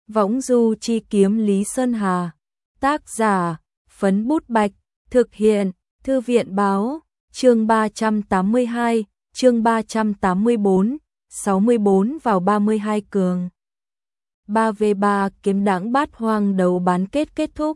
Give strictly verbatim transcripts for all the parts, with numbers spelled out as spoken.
Võng du chi kiếm Lý Sơn Hà. Tác giả, Phấn Bút Bạch. Thực hiện, Thư viện Báo. Chương ba trăm tám mươi hai, chương ba trăm tám mươi bốn, sáu mươi bốn vào ba mươi hai cường. ba vs ba kiếm đãng bát hoang đấu bán kết kết thúc.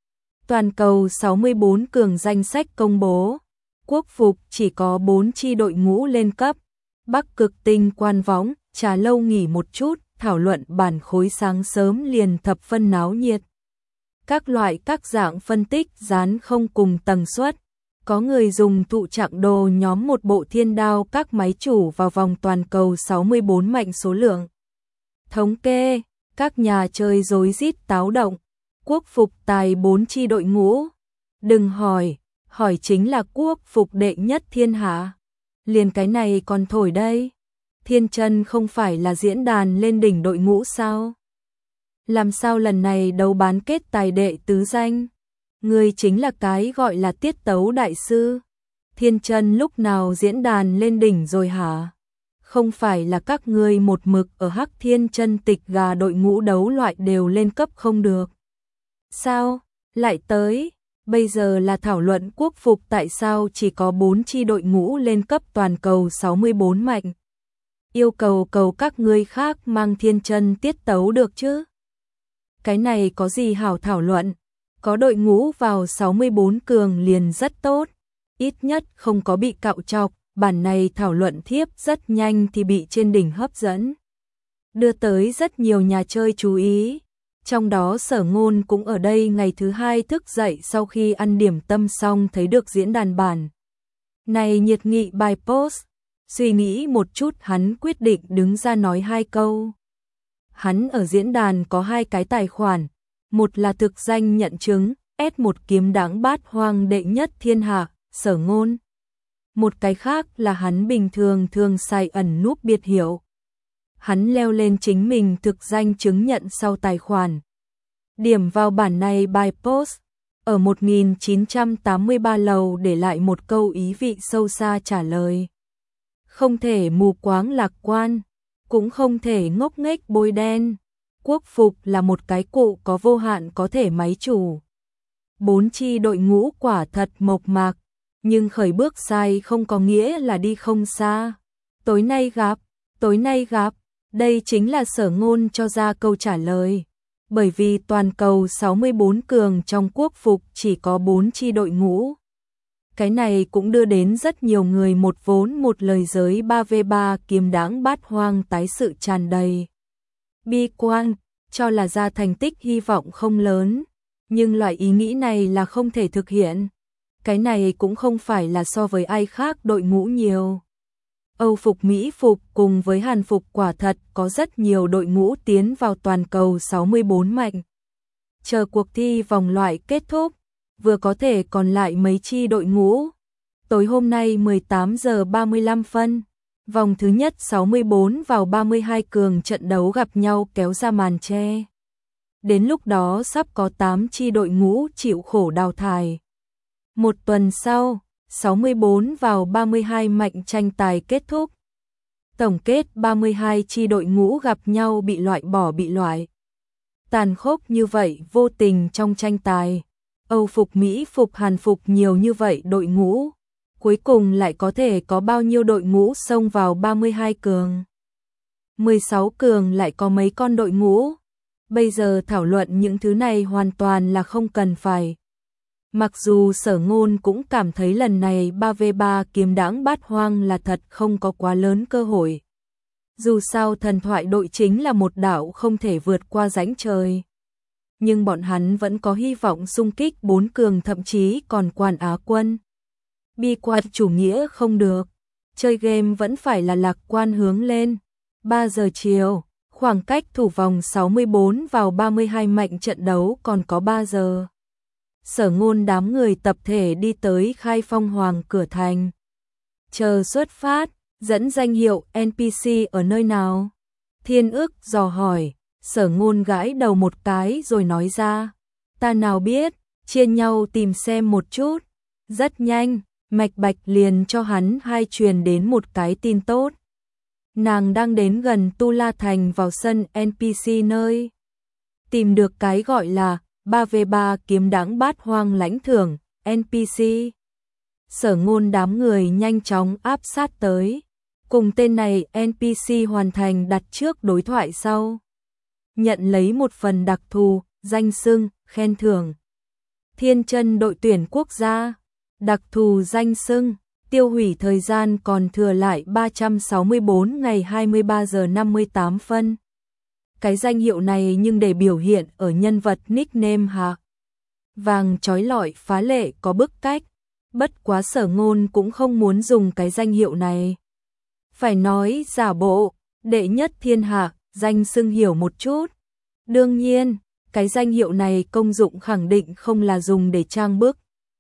Toàn cầu sáu mươi bốn cường danh sách công bố. Quốc phục chỉ có bốn chi đội ngũ lên cấp. Bắc Cực Tinh Quan Võng, trà lâu nghỉ một chút, thảo luận bản khối sáng sớm liền thập phân náo nhiệt. Các loại các dạng phân tích dán không cùng tần suất. Có người dùng tụ trạng đồ nhóm một bộ thiên đao các máy chủ vào vòng toàn cầu sáu mươi bốn mạnh số lượng. Thống kê, các nhà chơi rối rít táo động. Quốc phục tài bốn chi đội ngũ. Đừng hỏi, hỏi chính là quốc phục đệ nhất thiên hạ. Liền cái này còn thổi đây. Thiên chân không phải là diễn đàn lên đỉnh đội ngũ sao? Làm sao lần này đấu bán kết tài đệ tứ danh? Người chính là cái gọi là tiết tấu đại sư. Thiên chân lúc nào diễn đàn lên đỉnh rồi hả? Không phải là các ngươi một mực ở Hắc Thiên chân tịch gà đội ngũ đấu loại đều lên cấp không được. Sao? Lại tới? Bây giờ là thảo luận quốc phục tại sao chỉ có bốn chi đội ngũ lên cấp toàn cầu sáu mươi bốn mạnh. Yêu cầu cầu các ngươi khác mang thiên chân tiết tấu được chứ? Cái này có gì hảo thảo luận? Có đội ngũ vào sáu mươi bốn cường liền rất tốt. Ít nhất không có bị cạo chọc, bản này thảo luận thiếp rất nhanh thì bị trên đỉnh hấp dẫn. Đưa tới rất nhiều nhà chơi chú ý. Trong đó Sở Ngôn cũng ở đây ngày thứ hai thức dậy sau khi ăn điểm tâm xong thấy được diễn đàn bản. Này nhiệt nghị bài post. Suy nghĩ một chút hắn quyết định đứng ra nói hai câu. Hắn ở diễn đàn có hai cái tài khoản. Một là thực danh nhận chứng, ét một kiếm đãng bát hoang đệ nhất thiên hạ, Sở Ngôn. Một cái khác là hắn bình thường thường xài ẩn núp biệt hiệu. Hắn leo lên chính mình thực danh chứng nhận sau tài khoản. Điểm vào bản này bài post, ở một nghìn chín trăm tám mươi ba lầu để lại một câu ý vị sâu xa trả lời. Không thể mù quáng lạc quan, cũng không thể ngốc nghếch bôi đen. Quốc phục là một cái cụ có vô hạn có thể máy chủ. Bốn chi đội ngũ quả thật mộc mạc, nhưng khởi bước sai không có nghĩa là đi không xa. Tối nay gặp, tối nay gặp, đây chính là Sở Ngôn cho ra câu trả lời. Bởi vì toàn cầu sáu mươi bốn cường trong quốc phục chỉ có bốn chi đội ngũ. Cái này cũng đưa đến rất nhiều người một vốn một lời giới ba vs ba kiếm đãng bát hoang tái sự tràn đầy. Bi quan, cho là ra thành tích hy vọng không lớn, nhưng loại ý nghĩ này là không thể thực hiện. Cái này cũng không phải là so với ai khác đội ngũ nhiều. Âu phục Mỹ phục cùng với Hàn phục quả thật có rất nhiều đội ngũ tiến vào toàn cầu sáu mươi bốn mạnh. Chờ cuộc thi vòng loại kết thúc, vừa có thể còn lại mấy chi đội ngũ. Tối hôm nay mười tám giờ ba mươi lăm phân, vòng thứ nhất sáu mươi bốn vào ba mươi hai cường trận đấu gặp nhau kéo ra màn che. Đến lúc đó sắp có tám chi đội ngũ chịu khổ đào thải. Một tuần sau, sáu mươi bốn vào ba mươi hai mạnh tranh tài kết thúc. Tổng kết ba mươi hai chi đội ngũ gặp nhau bị loại bỏ bị loại. Tàn khốc như vậy vô tình trong tranh tài. Âu phục Mỹ phục Hàn phục nhiều như vậy đội ngũ. Cuối cùng lại có thể có bao nhiêu đội ngũ xông vào ba mươi hai cường. mười sáu cường lại có mấy con đội ngũ. Bây giờ thảo luận những thứ này hoàn toàn là không cần phải. Mặc dù Sở Ngôn cũng cảm thấy lần này ba vs ba kiếm đãng bát hoang là thật không có quá lớn cơ hội. Dù sao thần thoại đội chính là một đảo không thể vượt qua rãnh trời. Nhưng bọn hắn vẫn có hy vọng xung kích bốn cường thậm chí còn quan Á quân. Bi quan chủ nghĩa không được. Chơi game vẫn phải là lạc quan hướng lên. ba giờ chiều, khoảng cách thủ vòng sáu mươi bốn vào ba mươi hai mạnh trận đấu còn có ba giờ. Sở Ngôn đám người tập thể đi tới Khai Phong Hoàng cửa thành. Chờ xuất phát, dẫn danh hiệu en pê xê ở nơi nào? Thiên Ức dò hỏi. Sở Ngôn gãi đầu một cái rồi nói ra. Ta nào biết, chia nhau tìm xem một chút. Rất nhanh, Mạch Bạch liền cho hắn hai truyền đến một cái tin tốt. Nàng đang đến gần Tu La Thành vào sân en pê xê nơi. tìm được cái gọi là ba vê ba kiếm đãng bát hoang lãnh thưởng, en pê xê. Sở Ngôn đám người nhanh chóng áp sát tới. Cùng tên này en pê xê hoàn thành đặt trước đối thoại sau. Nhận lấy một phần đặc thù, danh xưng, khen thưởng. Thiên Chân đội tuyển quốc gia. Đặc thù danh xưng, tiêu hủy thời gian còn thừa lại ba trăm sáu mươi bốn ngày hai mươi ba giờ năm mươi tám phân. Cái danh hiệu này nhưng để biểu hiện ở nhân vật nickname hả? Vàng chói lọi phá lệ có bức cách. Bất quá Sở Ngôn cũng không muốn dùng cái danh hiệu này. Phải nói giả bộ, đệ nhất thiên hạ, danh xưng hiểu một chút. Đương nhiên, cái danh hiệu này công dụng khẳng định không là dùng để trang bức.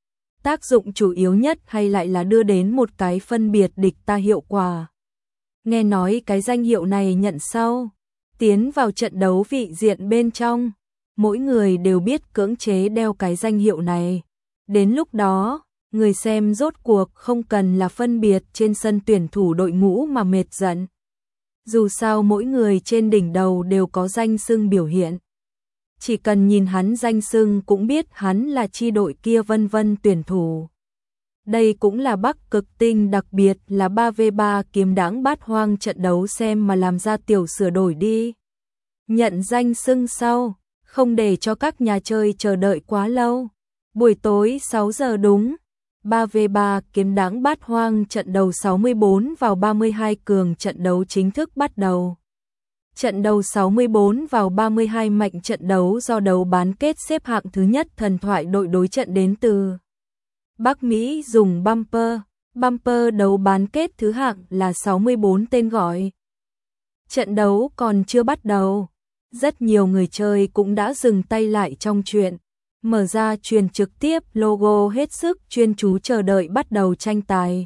Tác dụng chủ yếu nhất hay lại là đưa đến một cái phân biệt địch ta hiệu quả. Nghe nói cái danh hiệu này nhận sau, tiến vào trận đấu vị diện bên trong, mỗi người đều biết cưỡng chế đeo cái danh hiệu này. Đến lúc đó, người xem rốt cuộc không cần là phân biệt trên sân tuyển thủ đội ngũ mà mệt giận. Dù sao mỗi người trên đỉnh đầu đều có danh xưng biểu hiện. Chỉ cần nhìn hắn danh xưng cũng biết hắn là chi đội kia vân vân tuyển thủ. Đây cũng là Bắc Cực Tinh, đặc biệt là ba vê ba kiếm đãng bát hoang trận đấu xem mà làm ra tiểu sửa đổi đi. Nhận danh xưng sau, không để cho các nhà chơi chờ đợi quá lâu. Buổi tối sáu giờ đúng, ba vê ba kiếm đãng bát hoang trận đầu sáu mươi bốn vào ba mươi hai cường trận đấu chính thức bắt đầu. Trận đầu sáu mươi bốn vào ba mươi hai mạnh trận đấu do đấu bán kết xếp hạng thứ nhất thần thoại đội đối trận đến từ Bắc Mỹ dùng bumper. Bumper đấu bán kết thứ hạng là sáu mươi bốn tên gọi. Trận đấu còn chưa bắt đầu. Rất nhiều người chơi cũng đã dừng tay lại trong chuyện. Mở ra truyền trực tiếp logo hết sức chuyên chú chờ đợi bắt đầu tranh tài.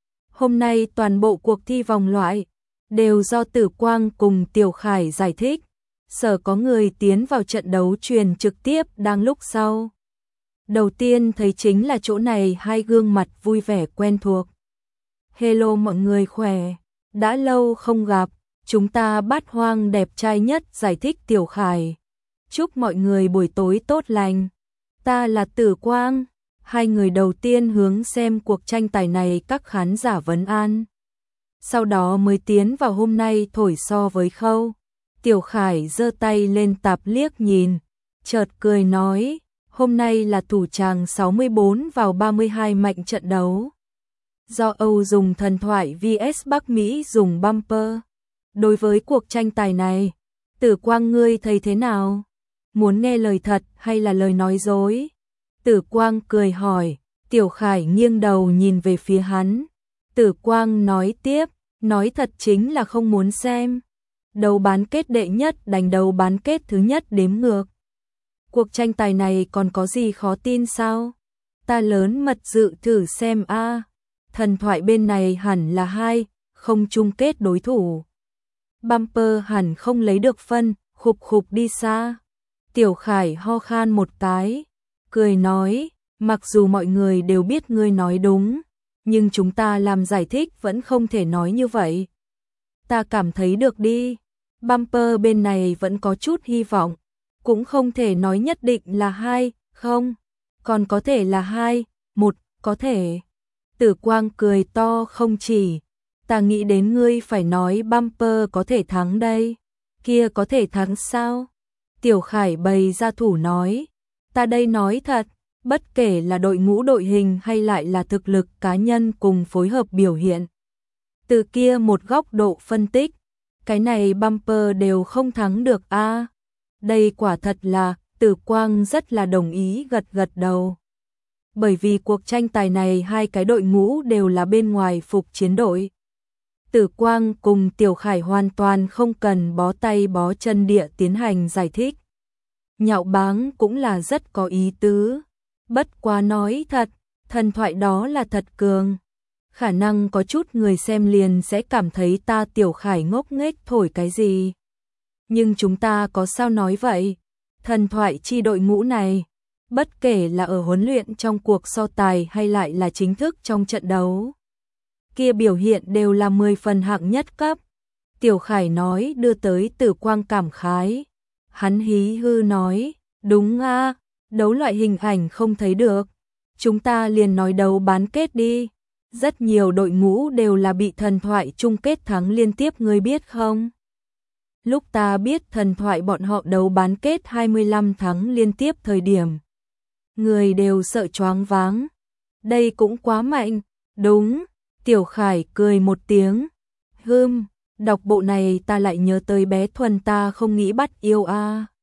Hôm nay toàn bộ cuộc thi vòng loại đều do Tử Quang cùng Tiểu Khải giải thích. Sở có người tiến vào trận đấu truyền trực tiếp đang lúc sau. Đầu tiên thấy chính là chỗ này hai gương mặt vui vẻ quen thuộc. Hello mọi người khỏe, đã lâu không gặp, chúng ta bát hoang đẹp trai nhất, giải thích Tiểu Khải. Chúc mọi người buổi tối tốt lành. Ta là Tử Quang. Hai người đầu tiên hướng xem cuộc tranh tài này các khán giả vấn an. Sau đó mới tiến vào hôm nay thổi so với khâu. Tiểu Khải giơ tay lên tạp liếc nhìn, chợt cười nói, hôm nay là thủ tràng sáu mươi bốn vào ba mươi hai mạnh trận đấu. Do Âu dùng thần thoại vs Bắc Mỹ dùng bumper. Đối với cuộc tranh tài này, Tử Quang ngươi thấy thế nào? Muốn nghe lời thật hay là lời nói dối? Tử Quang cười hỏi, Tiểu Khải nghiêng đầu nhìn về phía hắn. Tử Quang nói tiếp, nói thật chính là không muốn xem. Đấu bán kết đệ nhất đánh đấu bán kết thứ nhất đếm ngược. Cuộc tranh tài này còn có gì khó tin sao? Ta lớn mật dự thử xem a. À. Thần thoại bên này hẳn là hai, không chung kết đối thủ. Bumper hẳn không lấy được phân, khục khục đi xa. Tiểu Khải ho khan một cái, cười nói, mặc dù mọi người đều biết ngươi nói đúng, nhưng chúng ta làm giải thích vẫn không thể nói như vậy. Ta cảm thấy được đi. Bumper bên này vẫn có chút hy vọng, cũng không thể nói nhất định là hai, không, còn có thể là hai, một, có thể. Tử Quang cười to không chỉ, ta nghĩ đến ngươi phải nói bumper có thể thắng đây, kia có thể thắng sao? Tiểu Khải bày ra thủ nói, ta đây nói thật, bất kể là đội ngũ đội hình hay lại là thực lực cá nhân cùng phối hợp biểu hiện. Từ kia một góc độ phân tích, cái này bumper đều không thắng được a. À, đây quả thật là, Tử Quang rất là đồng ý gật gật đầu. Bởi vì cuộc tranh tài này hai cái đội ngũ đều là bên ngoài phục chiến đội. Tử Quang cùng Tiểu Khải hoàn toàn không cần bó tay bó chân địa tiến hành giải thích. Nhạo báng cũng là rất có ý tứ. Bất quá nói thật, thần thoại đó là thật cường. Khả năng có chút người xem liền sẽ cảm thấy ta Tiểu Khải ngốc nghếch thổi cái gì. Nhưng chúng ta có sao nói vậy? Thần thoại chi đội ngũ này, bất kể là ở huấn luyện trong cuộc so tài hay lại là chính thức trong trận đấu, kia biểu hiện đều là mười phần hạng nhất cấp. Tiểu Khải nói đưa tới Tử Quang cảm khái. Hắn hí hư nói, đúng a, đấu loại hình ảnh không thấy được. Chúng ta liền nói đấu bán kết đi. Rất nhiều đội ngũ đều là bị thần thoại chung kết thắng liên tiếp, ngươi biết không? Lúc ta biết thần thoại bọn họ đấu bán kết hai mươi lăm thắng liên tiếp thời điểm, người đều sợ choáng váng. Đây cũng quá mạnh. Đúng, Tiểu Khải cười một tiếng. Hừm, đọc bộ này ta lại nhớ tới bé Thuần ta không nghĩ bắt yêu a.